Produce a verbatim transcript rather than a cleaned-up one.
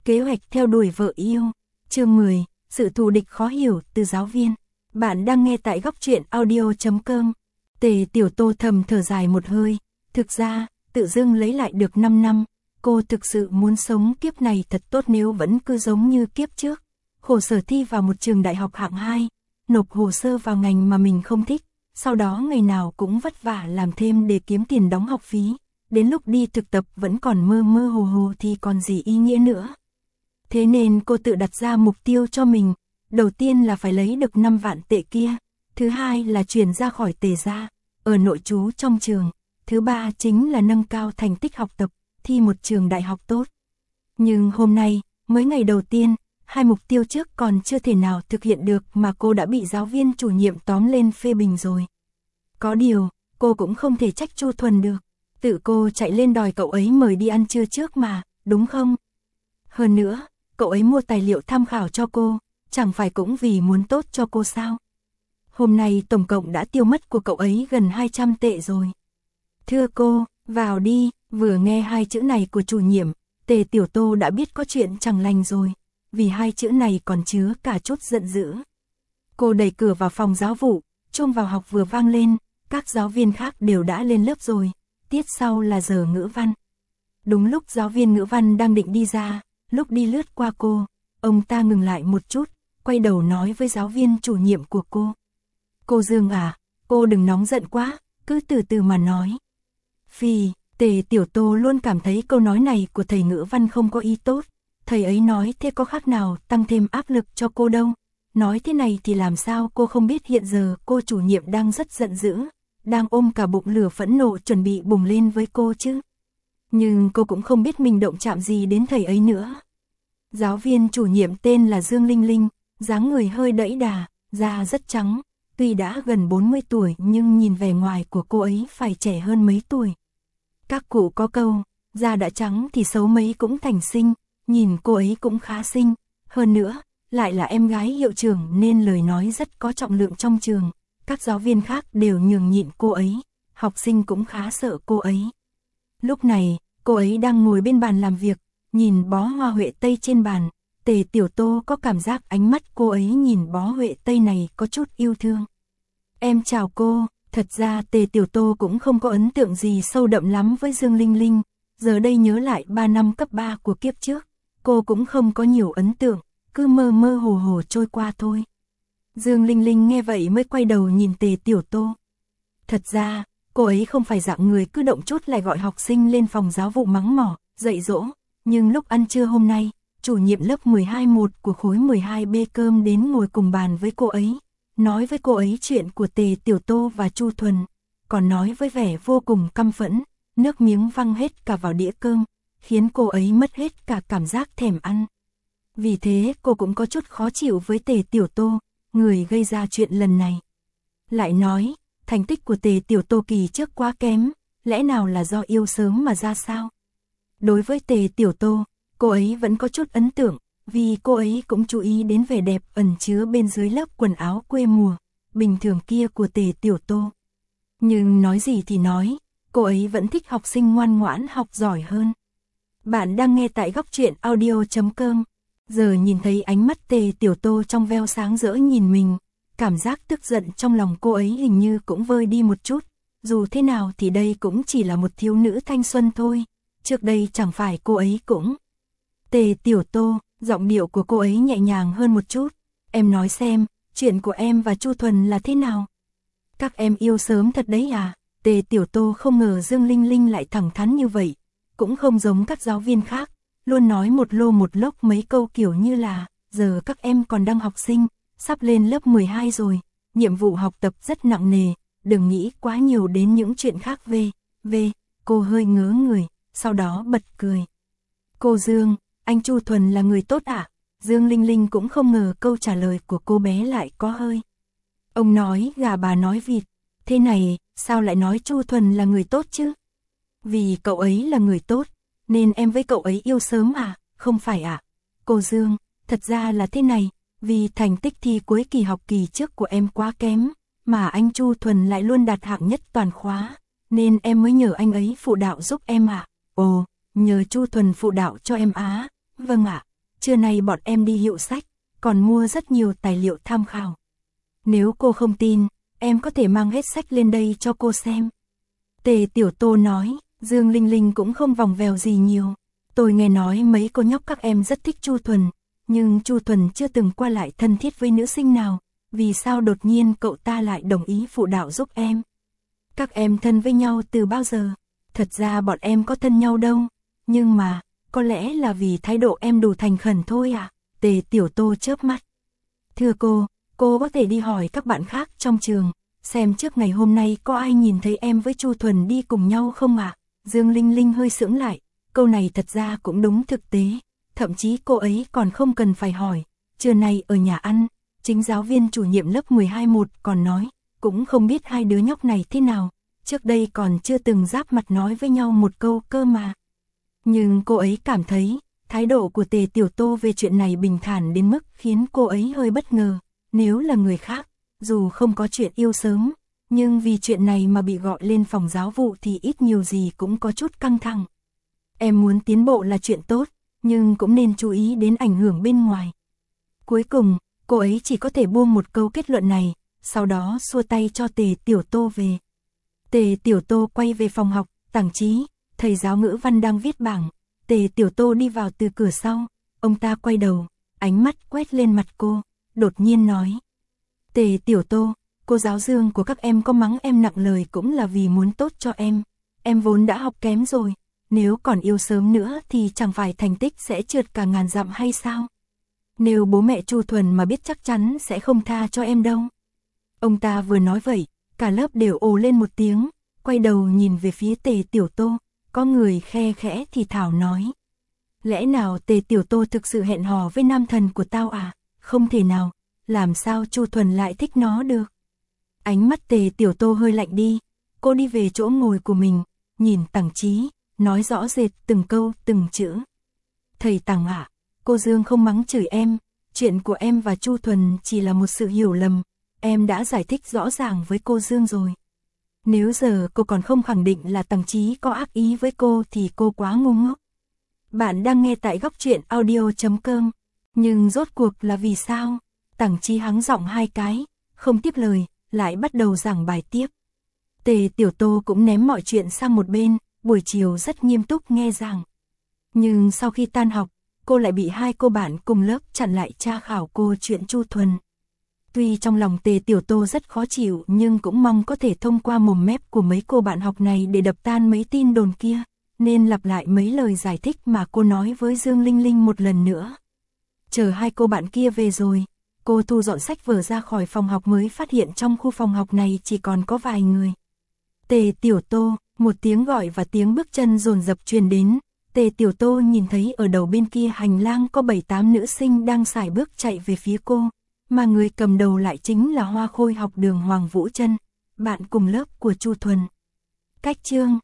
Kế hoạch theo đuổi vợ yêu. Chương mười, sự thù địch khó hiểu từ giáo viên. Bạn đang nghe tại góc truyện audio chấm com. Tề Tiểu Tô thầm thở dài một hơi. Thực ra, tự dưng lấy lại được năm năm. Cô thực sự muốn sống kiếp này thật tốt nếu vẫn cứ giống như kiếp trước. Khổ sở thi vào một trường đại học hạng hai. Nộp hồ sơ vào ngành mà mình không thích. Sau đó ngày nào cũng vất vả làm thêm để kiếm tiền đóng học phí. Đến lúc đi thực tập vẫn còn mơ mơ hồ hồ thì còn gì ý nghĩa nữa. Thế nên cô tự đặt ra mục tiêu cho mình. Đầu tiên là phải lấy được năm vạn tệ kia. Thứ hai là chuyển ra khỏi Tề gia, ở nội trú trong trường. Thứ ba chính là nâng cao thành tích học tập, thi một trường đại học tốt. Nhưng hôm nay, mới ngày đầu tiên, hai mục tiêu trước còn chưa thể nào thực hiện được mà cô đã bị giáo viên chủ nhiệm tóm lên phê bình rồi. Có điều, cô cũng không thể trách Chu Thuần được. Tự cô chạy lên đòi cậu ấy mời đi ăn trưa trước mà, đúng không? Hơn nữa, cậu ấy mua tài liệu tham khảo cho cô, chẳng phải cũng vì muốn tốt cho cô sao? Hôm nay tổng cộng đã tiêu mất của cậu ấy gần hai trăm tệ rồi. Thưa cô, vào đi. Vừa nghe hai chữ này của chủ nhiệm, Tề Tiểu Tô đã biết có chuyện chẳng lành rồi, vì hai chữ này còn chứa cả chút giận dữ. Cô đẩy cửa vào phòng giáo vụ, chuông vào học vừa vang lên, các giáo viên khác đều đã lên lớp rồi, tiết sau là giờ ngữ văn. Đúng lúc giáo viên ngữ văn đang định đi ra, lúc đi lướt qua cô, ông ta ngừng lại một chút, quay đầu nói với giáo viên chủ nhiệm của cô. Cô Dương à, cô đừng nóng giận quá, cứ từ từ mà nói. Phì, Tề Tiểu Tô luôn cảm thấy câu nói này của thầy ngữ văn không có ý tốt. Thầy ấy nói thế có khác nào tăng thêm áp lực cho cô đâu. Nói thế này thì làm sao cô không biết hiện giờ cô chủ nhiệm đang rất giận dữ, đang ôm cả bụng lửa phẫn nộ chuẩn bị bùng lên với cô chứ. Nhưng cô cũng không biết mình động chạm gì đến thầy ấy nữa. Giáo viên chủ nhiệm tên là Dương Linh Linh, dáng người hơi đẫy đà, da rất trắng. Tuy đã gần bốn mươi tuổi nhưng nhìn vẻ ngoài của cô ấy phải trẻ hơn mấy tuổi. Các cụ có câu, da đã trắng thì xấu mấy cũng thành xinh, nhìn cô ấy cũng khá xinh. Hơn nữa, lại là em gái hiệu trưởng nên lời nói rất có trọng lượng trong trường. Các giáo viên khác đều nhường nhịn cô ấy, học sinh cũng khá sợ cô ấy. Lúc này, cô ấy đang ngồi bên bàn làm việc, nhìn bó hoa huệ tây trên bàn. Tề Tiểu Tô có cảm giác ánh mắt cô ấy nhìn bó huệ tây này có chút yêu thương. Em chào cô. Thật ra Tề Tiểu Tô cũng không có ấn tượng gì sâu đậm lắm với Dương Linh Linh. Giờ đây nhớ lại ba năm cấp ba của kiếp trước, cô cũng không có nhiều ấn tượng, cứ mơ mơ hồ hồ trôi qua thôi. Dương Linh Linh nghe vậy mới quay đầu nhìn Tề Tiểu Tô. Thật ra, cô ấy không phải dạng người cứ động chút lại gọi học sinh lên phòng giáo vụ mắng mỏ, dạy dỗ. Nhưng lúc ăn trưa hôm nay, chủ nhiệm lớp mười hai một của khối mười hai B cơm đến ngồi cùng bàn với cô ấy. Nói với cô ấy chuyện của Tề Tiểu Tô và Chu Thuần, còn nói với vẻ vô cùng căm phẫn, nước miếng văng hết cả vào đĩa cơm, khiến cô ấy mất hết cả cảm giác thèm ăn. Vì thế cô cũng có chút khó chịu với Tề Tiểu Tô, người gây ra chuyện lần này. Lại nói, thành tích của Tề Tiểu Tô kỳ trước quá kém, lẽ nào là do yêu sớm mà ra sao? Đối với Tề Tiểu Tô, cô ấy vẫn có chút ấn tượng. Vì cô ấy cũng chú ý đến vẻ đẹp ẩn chứa bên dưới lớp quần áo quê mùa, bình thường kia của Tề Tiểu Tô. Nhưng nói gì thì nói, cô ấy vẫn thích học sinh ngoan ngoãn học giỏi hơn. Bạn đang nghe tại góc truyện audio chấm com. Giờ nhìn thấy ánh mắt Tề Tiểu Tô trong veo sáng rỡ nhìn mình, cảm giác tức giận trong lòng cô ấy hình như cũng vơi đi một chút. Dù thế nào thì đây cũng chỉ là một thiếu nữ thanh xuân thôi. Trước đây chẳng phải cô ấy cũng... Tề Tiểu Tô, giọng điệu của cô ấy nhẹ nhàng hơn một chút. Em nói xem, chuyện của em và Chu Thuần là thế nào? Các em yêu sớm thật đấy à? Tề Tiểu Tô không ngờ Dương Linh Linh lại thẳng thắn như vậy. Cũng không giống các giáo viên khác, luôn nói một lô một lốc mấy câu kiểu như là, giờ các em còn đang học sinh, sắp lên lớp mười hai rồi, nhiệm vụ học tập rất nặng nề, đừng nghĩ quá nhiều đến những chuyện khác về, về, cô hơi ngớ người, sau đó bật cười. Cô Dương, anh Chu Thuần là người tốt ạ? À? Dương Linh Linh cũng không ngờ câu trả lời của cô bé lại có hơi. Ông nói gà bà nói vịt, thế này, sao lại nói Chu Thuần là người tốt chứ? Vì cậu ấy là người tốt, nên em với cậu ấy yêu sớm à? Không phải ạ? À? Cô Dương, thật ra là thế này, vì thành tích thi cuối kỳ học kỳ trước của em quá kém, mà anh Chu Thuần lại luôn đạt hạng nhất toàn khóa, nên em mới nhờ anh ấy phụ đạo giúp em ạ. À? Ồ, nhờ Chu Thuần phụ đạo cho em á? Vâng ạ, trưa nay bọn em đi hiệu sách, còn mua rất nhiều tài liệu tham khảo. Nếu cô không tin, em có thể mang hết sách lên đây cho cô xem. Tề Tiểu Tô nói, Dương Linh Linh cũng không vòng vèo gì nhiều. Tôi nghe nói mấy cô nhóc các em rất thích Chu Thuần, nhưng Chu Thuần chưa từng qua lại thân thiết với nữ sinh nào, vì sao đột nhiên cậu ta lại đồng ý phụ đạo giúp em? Các em thân với nhau từ bao giờ? Thật ra bọn em có thân nhau đâu, nhưng mà, có lẽ là vì thái độ em đủ thành khẩn thôi à? Tề Tiểu Tô chớp mắt. Thưa cô, cô có thể đi hỏi các bạn khác trong trường, xem trước ngày hôm nay có ai nhìn thấy em với Chu Thuần đi cùng nhau không ạ? À? Dương Linh Linh hơi sững lại, câu này thật ra cũng đúng thực tế, thậm chí cô ấy còn không cần phải hỏi. Trưa nay ở nhà ăn, chính giáo viên chủ nhiệm lớp mười hai một còn nói, cũng không biết hai đứa nhóc này thế nào, trước đây còn chưa từng giáp mặt nói với nhau một câu cơ mà. Nhưng cô ấy cảm thấy, thái độ của Tề Tiểu Tô về chuyện này bình thản đến mức khiến cô ấy hơi bất ngờ. Nếu là người khác, dù không có chuyện yêu sớm, nhưng vì chuyện này mà bị gọi lên phòng giáo vụ thì ít nhiều gì cũng có chút căng thẳng. Em muốn tiến bộ là chuyện tốt, nhưng cũng nên chú ý đến ảnh hưởng bên ngoài. Cuối cùng, cô ấy chỉ có thể buông một câu kết luận này, sau đó xua tay cho Tề Tiểu Tô về. Tề Tiểu Tô quay về phòng học, Tằng Chí, thầy giáo ngữ văn đang viết bảng. Tề Tiểu Tô đi vào từ cửa sau, ông ta quay đầu, ánh mắt quét lên mặt cô, đột nhiên nói. Tề Tiểu Tô, cô giáo Dương của các em có mắng em nặng lời cũng là vì muốn tốt cho em. Em vốn đã học kém rồi, nếu còn yêu sớm nữa thì chẳng phải thành tích sẽ trượt cả ngàn dặm hay sao? Nếu bố mẹ Chu Thuần mà biết chắc chắn sẽ không tha cho em đâu. Ông ta vừa nói vậy, cả lớp đều ồ lên một tiếng, quay đầu nhìn về phía Tề Tiểu Tô, có người khe khẽ thì thảo nói. Lẽ nào Tề Tiểu Tô thực sự hẹn hò với nam thần của tao à? Không thể nào, làm sao Chu Thuần lại thích nó được? Ánh mắt Tề Tiểu Tô hơi lạnh đi, cô đi về chỗ ngồi của mình, nhìn Tằng Chí, nói rõ rệt từng câu từng chữ. Thầy Tằng ạ, cô Dương không mắng chửi em, chuyện của em và Chu Thuần chỉ là một sự hiểu lầm, em đã giải thích rõ ràng với cô Dương rồi. Nếu giờ cô còn không khẳng định là Tằng Chí có ác ý với cô thì cô quá ngu ngốc. Bạn đang nghe tại góc truyện audio chấm com, nhưng rốt cuộc là vì sao? Tằng Chí hắng giọng hai cái, không tiếp lời, lại bắt đầu giảng bài tiếp. Tề Tiểu Tô cũng ném mọi chuyện sang một bên, buổi chiều rất nghiêm túc nghe giảng. Nhưng sau khi tan học, cô lại bị hai cô bạn cùng lớp chặn lại tra khảo cô chuyện Chu Thuần. Tuy trong lòng Tề Tiểu Tô rất khó chịu nhưng cũng mong có thể thông qua mồm mép của mấy cô bạn học này để đập tan mấy tin đồn kia, nên lặp lại mấy lời giải thích mà cô nói với Dương Linh Linh một lần nữa. Chờ hai cô bạn kia về rồi, cô thu dọn sách vở ra khỏi phòng học mới phát hiện trong khu phòng học này chỉ còn có vài người. Tề Tiểu Tô, một tiếng gọi và tiếng bước chân dồn dập truyền đến. Tề Tiểu Tô nhìn thấy ở đầu bên kia hành lang có bảy tám nữ sinh đang sải bước chạy về phía cô, mà người cầm đầu lại chính là Hoa Khôi học đường Hoàng Vũ Trân, bạn cùng lớp của Chu Thuần. Cách chương